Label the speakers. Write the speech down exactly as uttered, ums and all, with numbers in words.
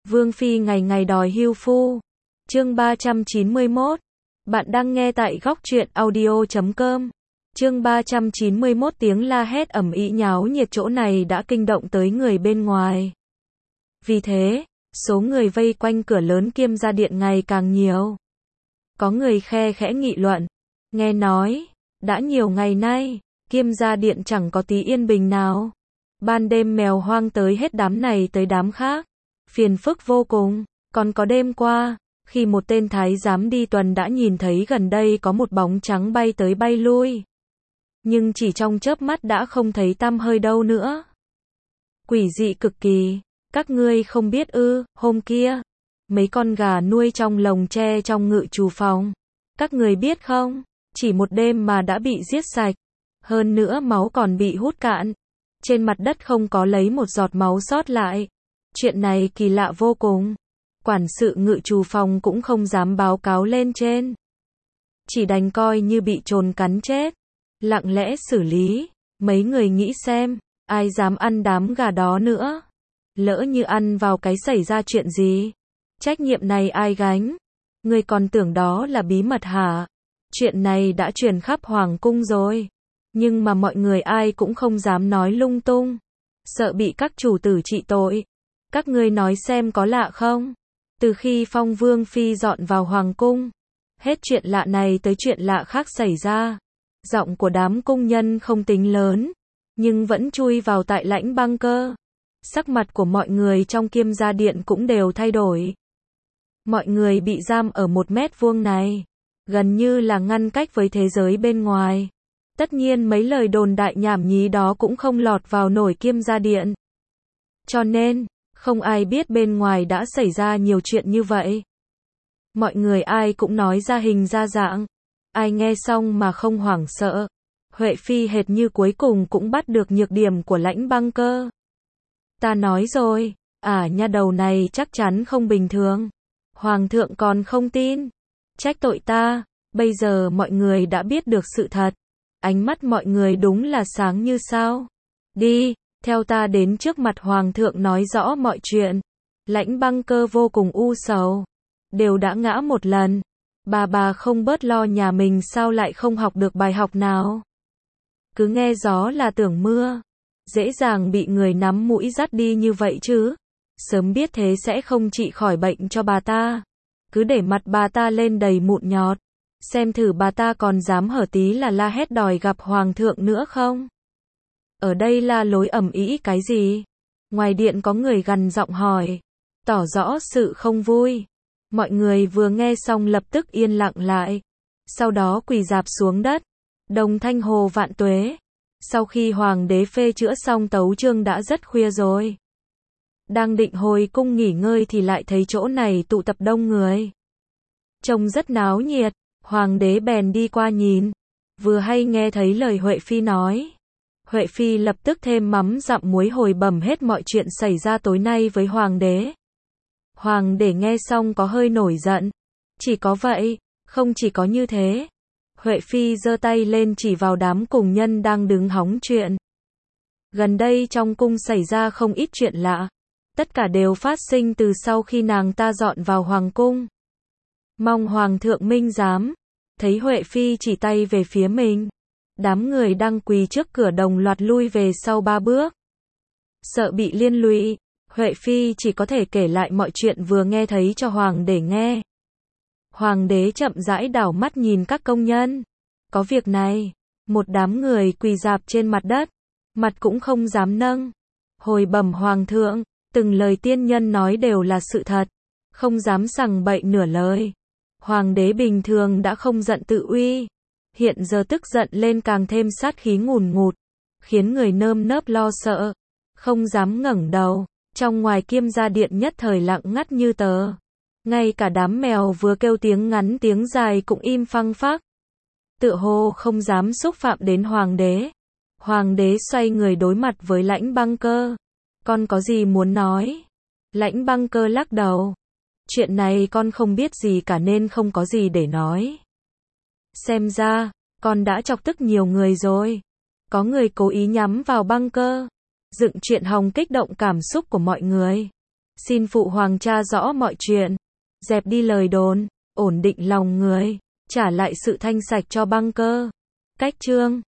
Speaker 1: Vương Phi ngày ngày đòi hưu phu. Chương ba trăm chín mươi mốt. Bạn đang nghe tại góc truyện audio chấm com. Chương ba trăm chín mươi mốt. Tiếng la hét ầm ĩ nháo nhiệt chỗ này đã kinh động tới người bên ngoài. Vì thế, số người vây quanh cửa lớn Kiêm gia điện ngày càng nhiều. Có người khe khẽ nghị luận. Nghe nói, đã nhiều ngày nay, Kiêm gia điện chẳng có tí yên bình nào. Ban đêm mèo hoang tới hết đám này tới đám khác. Phiền phức vô cùng. Còn có đêm qua, khi một tên thái giám đi tuần đã nhìn thấy gần đây có một bóng trắng bay tới bay lui. Nhưng chỉ trong chớp mắt đã không thấy tăm hơi đâu nữa. Quỷ dị cực kỳ. Các ngươi không biết ư, hôm kia, mấy con gà nuôi trong lồng tre trong ngự trù phòng. Các người biết không, chỉ một đêm mà đã bị giết sạch. Hơn nữa máu còn bị hút cạn. Trên mặt đất không có lấy một giọt máu sót lại. Chuyện này kỳ lạ vô cùng. Quản sự ngự trù phòng cũng không dám báo cáo lên trên. Chỉ đành coi như bị trồn cắn chết. Lặng lẽ xử lý. Mấy người nghĩ xem, ai dám ăn đám gà đó nữa. Lỡ như ăn vào cái xảy ra chuyện gì? Trách nhiệm này ai gánh? Người còn tưởng đó là bí mật hả? Chuyện này đã truyền khắp hoàng cung rồi. Nhưng mà mọi người ai cũng không dám nói lung tung. Sợ bị các chủ tử trị tội. Các ngươi nói xem có lạ không? Từ khi Phong Vương Phi dọn vào hoàng cung, hết chuyện lạ này tới chuyện lạ khác xảy ra. Giọng của đám cung nhân không tính lớn, nhưng vẫn chui vào tại Lãnh Băng Cơ. Sắc mặt của mọi người trong Kiêm gia điện cũng đều thay đổi. Mọi người bị giam ở một mét vuông này, gần như là ngăn cách với thế giới bên ngoài. Tất nhiên mấy lời đồn đại nhảm nhí đó cũng không lọt vào nổi Kiêm gia điện. Cho nên, không ai biết bên ngoài đã xảy ra nhiều chuyện như vậy. Mọi người ai cũng nói ra hình ra dạng. Ai nghe xong mà không hoảng sợ. Huệ Phi hệt như cuối cùng cũng bắt được nhược điểm của Lãnh Băng Cơ. Ta nói rồi, à nha đầu này chắc chắn không bình thường. Hoàng thượng còn không tin. Trách tội ta, bây giờ mọi người đã biết được sự thật. Ánh mắt mọi người đúng là sáng như sao. Đi, theo ta đến trước mặt Hoàng thượng nói rõ mọi chuyện. Lãnh Băng Cơ vô cùng u sầu. Đều đã ngã một lần. Bà bà không bớt lo nhà mình sao lại không học được bài học nào. Cứ nghe gió là tưởng mưa. Dễ dàng bị người nắm mũi dắt đi như vậy chứ. Sớm biết thế sẽ không trị khỏi bệnh cho bà ta. Cứ để mặt bà ta lên đầy mụn nhọt. Xem thử bà ta còn dám hở tí là la hét đòi gặp Hoàng thượng nữa không. Ở đây la lối ầm ĩ cái gì? Ngoài điện có người gằn giọng hỏi. Tỏ rõ sự không vui. Mọi người vừa nghe xong lập tức yên lặng lại. Sau đó quỳ rạp xuống đất. Đồng thanh hồ vạn tuế. Sau khi hoàng đế phê chữa xong tấu chương đã rất khuya rồi. Đang định hồi cung nghỉ ngơi thì lại thấy chỗ này tụ tập đông người. Trông rất náo nhiệt, hoàng đế bèn đi qua nhìn. Vừa hay nghe thấy lời Huệ Phi nói. Huệ Phi lập tức thêm mắm dặm muối hồi bẩm hết mọi chuyện xảy ra tối nay với hoàng đế. Hoàng đế nghe xong có hơi nổi giận. Chỉ có vậy, không chỉ có như thế. Huệ Phi giơ tay lên chỉ vào đám cùng nhân đang đứng hóng chuyện. Gần đây trong cung xảy ra không ít chuyện lạ. Tất cả đều phát sinh từ sau khi nàng ta dọn vào hoàng cung. Mong Hoàng thượng minh giám. Thấy Huệ Phi chỉ tay về phía mình. Đám người đang quỳ trước cửa đồng loạt lui về sau ba bước. Sợ bị liên lụy, Huệ Phi chỉ có thể kể lại mọi chuyện vừa nghe thấy cho Hoàng đế nghe. Hoàng đế chậm rãi đảo mắt nhìn các công nhân. Có việc này, một đám người quỳ rạp trên mặt đất, mặt cũng không dám nâng. Hồi bẩm Hoàng thượng, từng lời tiên nhân nói đều là sự thật, không dám sằng bậy nửa lời. Hoàng đế bình thường đã không giận tự uy, hiện giờ tức giận lên càng thêm sát khí ngùn ngụt, khiến người nơm nớp lo sợ, không dám ngẩng đầu. Trong ngoài Kiêm gia điện nhất thời lặng ngắt như tờ. Ngay cả đám mèo vừa kêu tiếng ngắn tiếng dài cũng im phăng phắc. Tựa hồ không dám xúc phạm đến hoàng đế. Hoàng đế xoay người đối mặt với Lãnh Băng Cơ. Con có gì muốn nói? Lãnh Băng Cơ lắc đầu. Chuyện này con không biết gì cả nên không có gì để nói. Xem ra, con đã chọc tức nhiều người rồi. Có người cố ý nhắm vào Băng Cơ. Dựng chuyện hòng kích động cảm xúc của mọi người. Xin phụ hoàng tra rõ mọi chuyện, dẹp đi lời đồn, ổn định lòng người, trả lại sự thanh sạch cho băng cơ. Cách chương